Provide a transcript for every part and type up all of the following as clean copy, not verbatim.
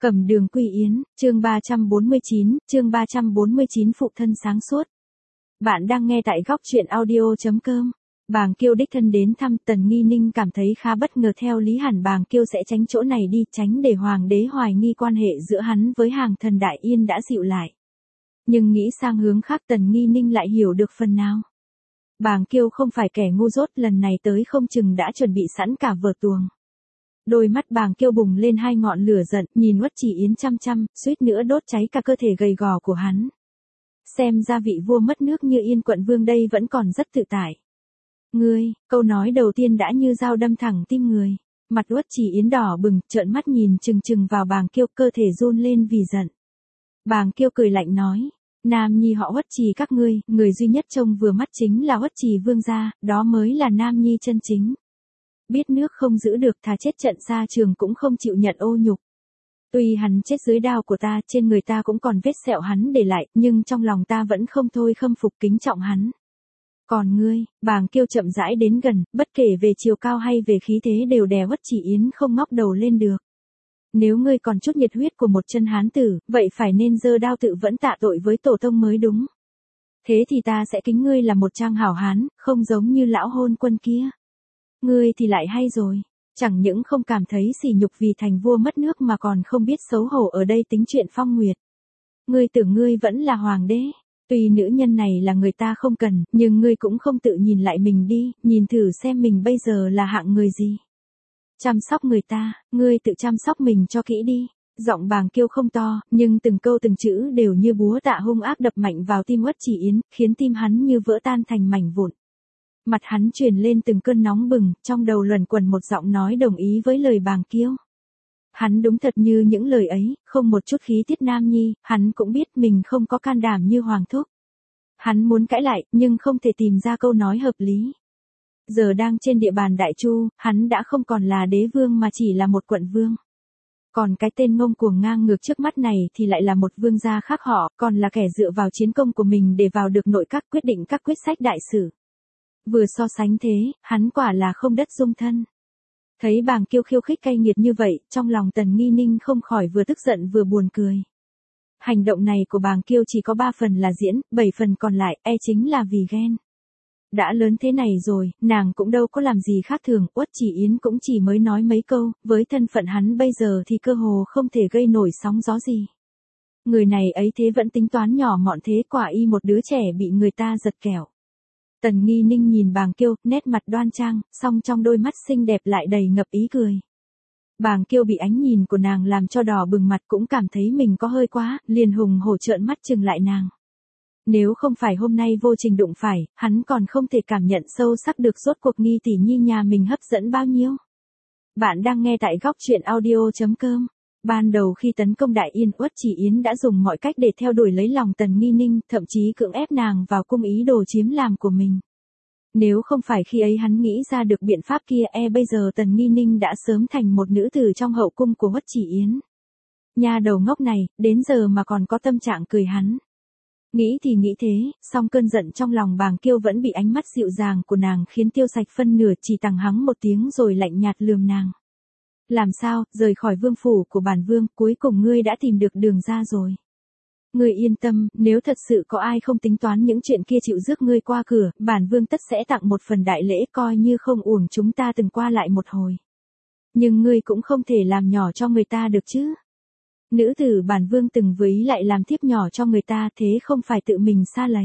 Cẩm Đường Quy Yến, chương 349 phụ thân sáng suốt. Bạn đang nghe tại góc truyện audio.com. Bàng Kiêu đích thân đến thăm, Tần Nghi Ninh cảm thấy khá bất ngờ, theo lý hẳn Bàng Kiêu sẽ tránh chỗ này đi, tránh để hoàng đế hoài nghi quan hệ giữa hắn với hàng thần Đại Yên đã dịu lại. Nhưng nghĩ sang hướng khác, Tần Nghi Ninh lại hiểu được phần nào. Bàng Kiêu không phải kẻ ngu dốt, lần này tới không chừng đã chuẩn bị sẵn cả vở tuồng. Đôi mắt Bàng Kiêu bùng lên hai ngọn lửa giận, nhìn Uất Chỉ Yến chăm chăm, suýt nữa đốt cháy cả cơ thể gầy gò của hắn. Xem ra vị vua mất nước như Yên quận vương đây vẫn còn rất tự tại. Ngươi, câu nói đầu tiên đã như dao đâm thẳng tim người. Mặt Uất Chỉ Yến đỏ bừng, trợn mắt nhìn chừng chừng vào Bàng Kiêu, cơ thể run lên vì giận. Bàng Kiêu cười lạnh nói, nam nhi họ Uất Chỉ các ngươi, người duy nhất trông vừa mắt chính là Uất Chỉ vương gia, đó mới là nam nhi chân chính. Biết nước không giữ được, thà chết trận xa trường cũng không chịu nhận ô nhục. Tuy hắn chết dưới đao của ta, trên người ta cũng còn vết sẹo hắn để lại, nhưng trong lòng ta vẫn không thôi khâm phục kính trọng hắn. Còn ngươi, Bàng Kiêu chậm rãi đến gần, bất kể về chiều cao hay về khí thế đều đè Uất Chỉ Yến không ngóc đầu lên được. Nếu ngươi còn chút nhiệt huyết của một chân hán tử, vậy phải nên giơ đao tự vẫn tạ tội với tổ tông mới đúng. Thế thì ta sẽ kính ngươi là một trang hảo hán, không giống như lão hôn quân kia. Ngươi thì lại hay rồi, chẳng những không cảm thấy sỉ nhục vì thành vua mất nước mà còn không biết xấu hổ ở đây tính chuyện phong nguyệt. Ngươi tưởng ngươi vẫn là hoàng đế, tuy nữ nhân này là người ta không cần, nhưng ngươi cũng không tự nhìn lại mình đi, nhìn thử xem mình bây giờ là hạng người gì. Chăm sóc người ta, ngươi tự chăm sóc mình cho kỹ đi. Giọng Bàng Kiêu không to, nhưng từng câu từng chữ đều như búa tạ hung ác đập mạnh vào tim Uất Chỉ Yến, khiến tim hắn như vỡ tan thành mảnh vụn. Mặt hắn truyền lên từng cơn nóng bừng, trong đầu luẩn quẩn một giọng nói đồng ý với lời Bàng Kiêu. Hắn đúng thật như những lời ấy, không một chút khí tiết nam nhi, hắn cũng biết mình không có can đảm như hoàng thúc. Hắn muốn cãi lại, nhưng không thể tìm ra câu nói hợp lý. Giờ đang trên địa bàn Đại Chu, hắn đã không còn là đế vương mà chỉ là một quận vương. Còn cái tên ngông cuồng ngang ngược trước mắt này thì lại là một vương gia khác họ, còn là kẻ dựa vào chiến công của mình để vào được nội các, quyết định các quyết sách đại sự. Vừa so sánh thế, hắn quả là không đất dung thân. Thấy Bàng Kiêu khiêu khích cay nghiệt như vậy, trong lòng Tần Nghi Ninh không khỏi vừa tức giận vừa buồn cười. Hành động này của Bàng Kiêu chỉ có 3 phần là diễn, 7 phần còn lại, chính là vì ghen. Đã lớn thế này rồi, nàng cũng đâu có làm gì khác thường, Uất Chỉ Yến cũng chỉ mới nói mấy câu, với thân phận hắn bây giờ thì cơ hồ không thể gây nổi sóng gió gì. Người này ấy thế vẫn tính toán nhỏ mọn thế, quả y một đứa trẻ bị người ta giật kẻo. Tần Nghi Ninh nhìn Bàng Kiêu, nét mặt đoan trang, song trong đôi mắt xinh đẹp lại đầy ngập ý cười. Bàng Kiêu bị ánh nhìn của nàng làm cho đỏ bừng mặt, cũng cảm thấy mình có hơi quá, liền hùng hổ trợn mắt chừng lại nàng. Nếu không phải hôm nay vô tình đụng phải, hắn còn không thể cảm nhận sâu sắc được rốt cuộc Nghi tỷ nhi nhà mình hấp dẫn bao nhiêu. Bạn đang nghe tại góc truyện audio.com. Ban đầu khi tấn công Đại Yên, Uất Chỉ Yến đã dùng mọi cách để theo đuổi lấy lòng Tần Nghi Ninh, thậm chí cưỡng ép nàng vào cung ý đồ chiếm làm của mình. Nếu không phải khi ấy hắn nghĩ ra được biện pháp kia, bây giờ Tần Nghi Ninh đã sớm thành một nữ tử trong hậu cung của Uất Chỉ Yến. Nha đầu ngốc này, đến giờ mà còn có tâm trạng cười hắn. Nghĩ thì nghĩ thế, song cơn giận trong lòng Bàng Kiêu vẫn bị ánh mắt dịu dàng của nàng khiến tiêu sạch phân nửa, chỉ tằng hắng một tiếng rồi lạnh nhạt lườm nàng. Làm sao, rời khỏi vương phủ của bản vương, cuối cùng ngươi đã tìm được đường ra rồi. Ngươi yên tâm, nếu thật sự có ai không tính toán những chuyện kia chịu rước ngươi qua cửa, bản vương tất sẽ tặng một phần đại lễ, coi như không uổng chúng ta từng qua lại một hồi. Nhưng ngươi cũng không thể làm nhỏ cho người ta được chứ. Nữ tử bản vương từng với ý lại làm thiếp nhỏ cho người ta, thế không phải tự mình sa lầy.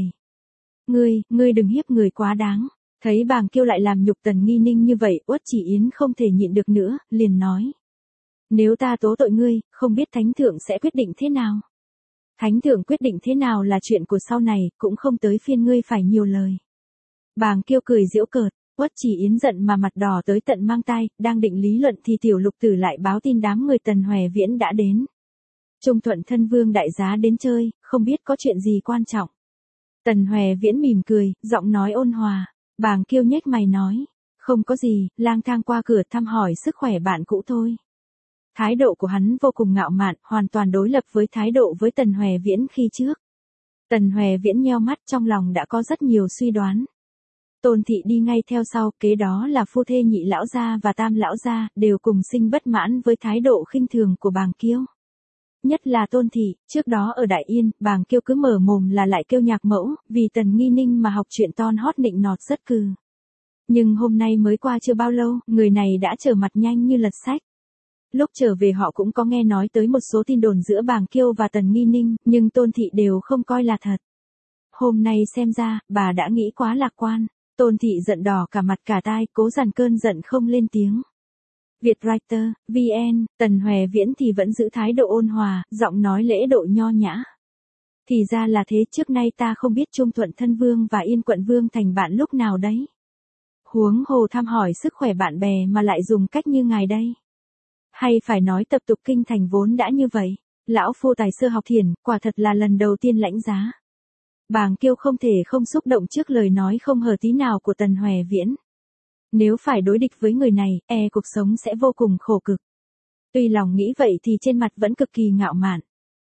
Ngươi đừng hiếp người quá đáng. Thấy Bàng Kiêu lại làm nhục Tần Nghi Ninh như vậy, Uất Chỉ Yến không thể nhịn được nữa, liền nói. Nếu ta tố tội ngươi, không biết thánh thượng sẽ quyết định thế nào. Thánh thượng quyết định thế nào là chuyện của sau này, cũng không tới phiên ngươi phải nhiều lời. Bàng Kiêu cười giễu cợt, Uất Chỉ Yến giận mà mặt đỏ tới tận mang tai, đang định lý luận thì tiểu lục tử lại báo tin đám người Tần Hoè Viễn đã đến. Trung Thuận thân vương đại giá đến chơi, không biết có chuyện gì quan trọng. Tần Hoè Viễn mỉm cười, giọng nói ôn hòa. Bàng Kiêu nhếch mày nói, không có gì, lang thang qua cửa thăm hỏi sức khỏe bạn cũ thôi. Thái độ của hắn vô cùng ngạo mạn, hoàn toàn đối lập với thái độ với Tần Hoè Viễn khi trước. Tần Hoè Viễn nheo mắt, trong lòng đã có rất nhiều suy đoán. Tôn thị đi ngay theo sau, kế đó là phu thê Nhị lão gia và Tam lão gia, đều cùng sinh bất mãn với thái độ khinh thường của Bàng Kiêu. nhất là Tôn Thị, trước đó ở Đại Yên, Bàng Kiêu cứ mở mồm là lại kêu nhạc mẫu, vì Tần Nghi Ninh mà học chuyện ton hót nịnh nọt rất cừ. Nhưng hôm nay mới qua chưa bao lâu, người này đã trở mặt nhanh như lật sách. Lúc trở về họ cũng có nghe nói tới một số tin đồn giữa Bàng Kiêu và Tần Nghi Ninh, nhưng Tôn Thị đều không coi là thật. Hôm nay xem ra, bà đã nghĩ quá lạc quan. Tôn Thị giận đỏ cả mặt cả tai, cố dằn cơn giận không lên tiếng. Vietwriter, VN, Tần Hòe Viễn thì vẫn giữ thái độ ôn hòa, giọng nói lễ độ nho nhã. Thì ra là thế, trước nay ta không biết Trung Thuận Thân Vương và Yên Quận Vương thành bạn lúc nào đấy. Huống hồ thăm hỏi sức khỏe bạn bè mà lại dùng cách như ngài đây. Hay phải nói tập tục kinh thành vốn đã như vậy, lão phu tài sơ học thiền, quả thật là lần đầu tiên lãnh giá. Bàng Kiêu không thể không xúc động trước lời nói không hờ tí nào của Tần Hòe Viễn. Nếu phải đối địch với người này, cuộc sống sẽ vô cùng khổ cực. Tuy lòng nghĩ vậy thì trên mặt vẫn cực kỳ ngạo mạn.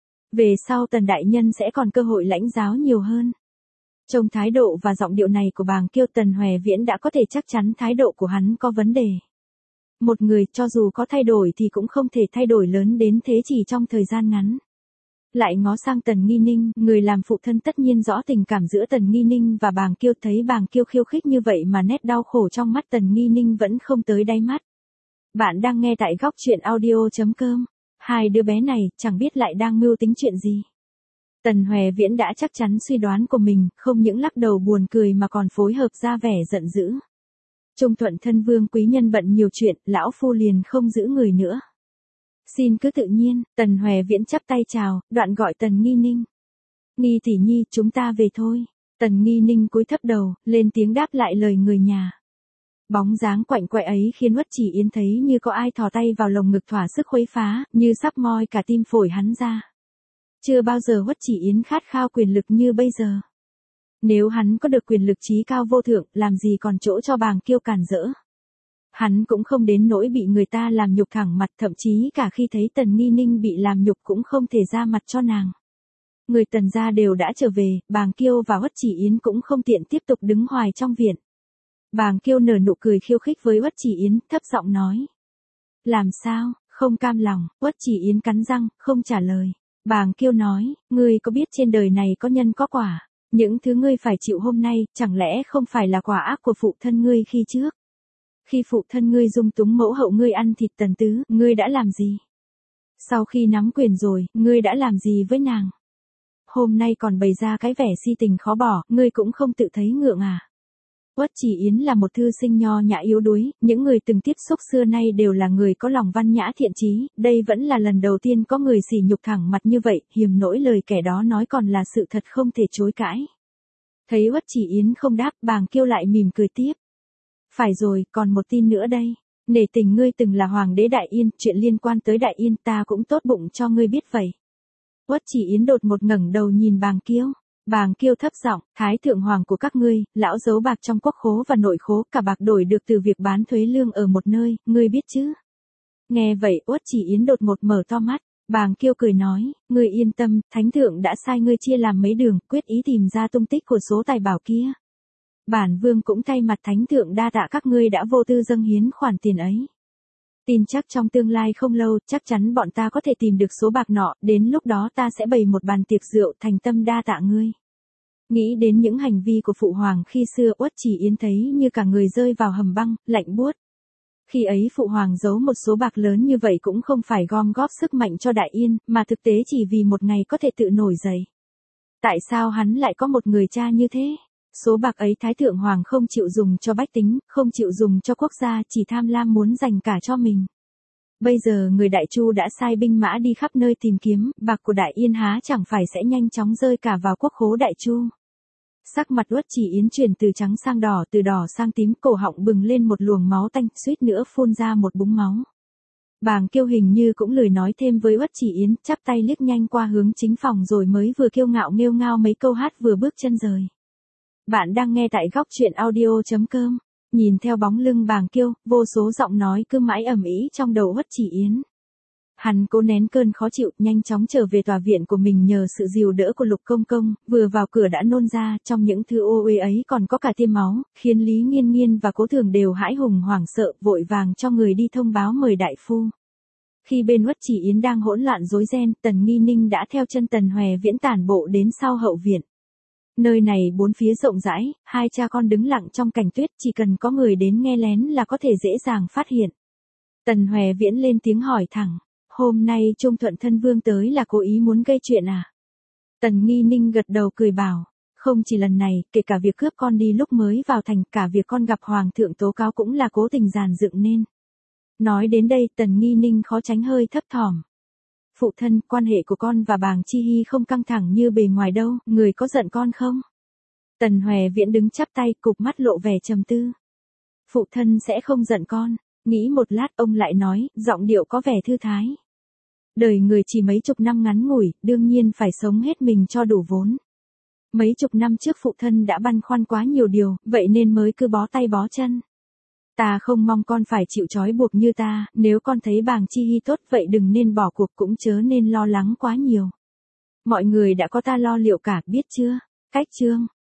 Về sau Tần đại nhân sẽ còn cơ hội lãnh giáo nhiều hơn. Trong thái độ và giọng điệu này của Bàng Kiêu, Tần Hòe Viễn đã có thể chắc chắn thái độ của hắn có vấn đề. Một người cho dù có thay đổi thì cũng không thể thay đổi lớn đến thế chỉ trong thời gian ngắn. Lại ngó sang Tần Nghi Ninh, người làm phụ thân tất nhiên rõ tình cảm giữa Tần Nghi Ninh và Bàng Kiêu, thấy Bàng Kiêu khiêu khích như vậy mà nét đau khổ trong mắt Tần Nghi Ninh vẫn không tới đáy mắt. Bạn đang nghe tại góc truyện audio.com. Hai đứa bé này chẳng biết lại đang mưu tính chuyện gì. Tần Hòe Viễn đã chắc chắn suy đoán của mình, không những lắc đầu buồn cười mà còn phối hợp ra vẻ giận dữ. Trung Thuận Thân Vương quý nhân bận nhiều chuyện, lão phu liền không giữ người nữa. Xin cứ tự nhiên. Tần Hòe Viễn chắp tay chào, đoạn gọi Tần Nghi Ninh. Nghi tỷ nhi, chúng ta về thôi. Tần Nghi Ninh cúi thấp đầu, lên tiếng đáp lại lời người nhà. Bóng dáng quạnh quại ấy khiến Uất Chỉ Yến thấy như có ai thò tay vào lồng ngực thỏa sức khuấy phá, như sắp moi cả tim phổi hắn ra. Chưa bao giờ Uất Chỉ Yến khát khao quyền lực như bây giờ. Nếu hắn có được quyền lực trí cao vô thượng, làm gì còn chỗ cho Bàng Kiêu cản rỡ. Hắn cũng không đến nỗi bị người ta làm nhục thẳng mặt, thậm chí cả khi thấy Tần Nghi Ninh bị làm nhục cũng không thể ra mặt cho nàng. Người Tần gia đều đã trở về, Bàng Kiêu và Uất Chỉ Yến cũng không tiện tiếp tục đứng hoài trong viện. Bàng Kiêu nở nụ cười khiêu khích với Uất Chỉ Yến, thấp giọng nói. Làm sao, không cam lòng? Uất Chỉ Yến cắn răng, không trả lời. Bàng Kiêu nói, ngươi có biết trên đời này có nhân có quả, những thứ ngươi phải chịu hôm nay, chẳng lẽ không phải là quả ác của phụ thân ngươi khi trước? Khi phụ thân ngươi dung túng mẫu hậu ngươi ăn thịt Tần Tứ, ngươi đã làm gì? Sau khi nắm quyền rồi, ngươi đã làm gì với nàng? Hôm nay còn bày ra cái vẻ si tình khó bỏ, ngươi cũng không tự thấy ngượng à? Uất Chỉ Yến là một thư sinh nho nhã yếu đuối, những người từng tiếp xúc xưa nay đều là người có lòng văn nhã thiện chí, đây vẫn là lần đầu tiên có người sỉ nhục thẳng mặt như vậy, hiềm nỗi lời kẻ đó nói còn là sự thật không thể chối cãi. Thấy Uất Chỉ Yến không đáp, Bàng Kiêu lại mỉm cười tiếp. Phải rồi, còn một tin nữa đây. Nể tình ngươi từng là hoàng đế Đại Yên, chuyện liên quan tới Đại Yên ta cũng tốt bụng cho ngươi biết vậy. Uất Chỉ Yến đột một ngẩng đầu nhìn Bàng Kiêu. Bàng Kiêu thấp giọng, Thái thượng hoàng của các ngươi, lão giấu bạc trong quốc khố và nội khố, cả bạc đổi được từ việc bán thuế lương ở một nơi, ngươi biết chứ? Nghe vậy, Uất Chỉ Yến đột một mở to mắt. Bàng Kiêu cười nói, ngươi yên tâm, thánh thượng đã sai ngươi chia làm mấy đường, quyết ý tìm ra tung tích của số tài bảo kia. Bản vương cũng thay mặt thánh thượng đa tạ các ngươi đã vô tư dâng hiến khoản tiền ấy. Tin chắc trong tương lai không lâu, chắc chắn bọn ta có thể tìm được số bạc nọ, đến lúc đó ta sẽ bày một bàn tiệc rượu thành tâm đa tạ ngươi. Nghĩ đến những hành vi của phụ hoàng khi xưa, Uất Chỉ Yến thấy như cả người rơi vào hầm băng, lạnh buốt. Khi ấy phụ hoàng giấu một số bạc lớn như vậy cũng không phải gom góp sức mạnh cho Đại Yên, mà thực tế chỉ vì một ngày có thể tự nổi dậy. Tại sao hắn lại có một người cha như thế? Số bạc ấy Thái thượng hoàng không chịu dùng cho bách tính, không chịu dùng cho quốc gia, chỉ tham lam muốn dành cả cho mình. Bây giờ người Đại Chu đã sai binh mã đi khắp nơi tìm kiếm, bạc của Đại Yên há chẳng phải sẽ nhanh chóng rơi cả vào quốc khố Đại Chu. Sắc mặt Uất Chỉ Yến chuyển từ trắng sang đỏ, từ đỏ sang tím, cổ họng bừng lên một luồng máu tanh, suýt nữa phun ra một búng máu. Bàng Kiêu hình như cũng lười nói thêm với Uất Chỉ Yến, chắp tay liếc nhanh qua hướng chính phòng rồi mới vừa kiêu ngạo nghêu ngao mấy câu hát vừa bước chân rời. Bạn đang nghe tại góc truyện audio.com. Nhìn theo bóng lưng Bàng Kiêu, vô số giọng nói cứ mãi ầm ĩ trong đầu Uất Chỉ Yến. Hắn cố nén cơn khó chịu, nhanh chóng trở về tòa viện của mình nhờ sự dìu đỡ của Lục Công Công, vừa vào cửa đã nôn ra, trong những thứ ô uế ấy còn có cả tiêm máu, khiến Lý Nghiên Nghiên và Cố Thường đều hãi hùng hoảng sợ, vội vàng cho người đi thông báo mời đại phu. Khi bên Uất Chỉ Yến đang hỗn loạn rối ren, Tần Nghi Ninh đã theo chân Tần Hòe Viễn tản bộ đến sau hậu viện. Nơi này bốn phía rộng rãi, hai cha con đứng lặng trong cảnh tuyết, chỉ cần có người đến nghe lén là có thể dễ dàng phát hiện. Tần Hòe Viễn lên tiếng hỏi thẳng, hôm nay Trung Thuận Thân Vương tới là cố ý muốn gây chuyện à? Tần Nghi Ninh gật đầu cười bảo, không chỉ lần này, kể cả việc cướp con đi lúc mới vào thành, cả việc con gặp Hoàng thượng tố cáo cũng là cố tình dàn dựng nên. Nói đến đây, Tần Nghi Ninh khó tránh hơi thấp thỏm. Phụ thân, quan hệ của con và Bàng Chi Hy không căng thẳng như bề ngoài đâu, người có giận con không? Tần Hòe Viễn đứng chắp tay, cụp mắt lộ vẻ trầm tư. Phụ thân sẽ không giận con. Nghĩ một lát ông lại nói, giọng điệu có vẻ thư thái. Đời người chỉ mấy chục năm ngắn ngủi, đương nhiên phải sống hết mình cho đủ vốn. Mấy chục năm trước phụ thân đã băn khoăn quá nhiều điều, vậy nên mới cứ bó tay bó chân. Ta không mong con phải chịu trói buộc như ta, nếu con thấy Bàng Chi Hy tốt vậy đừng nên bỏ cuộc, cũng chớ nên lo lắng quá nhiều. Mọi người đã có ta lo liệu cả, biết chưa? Cách chương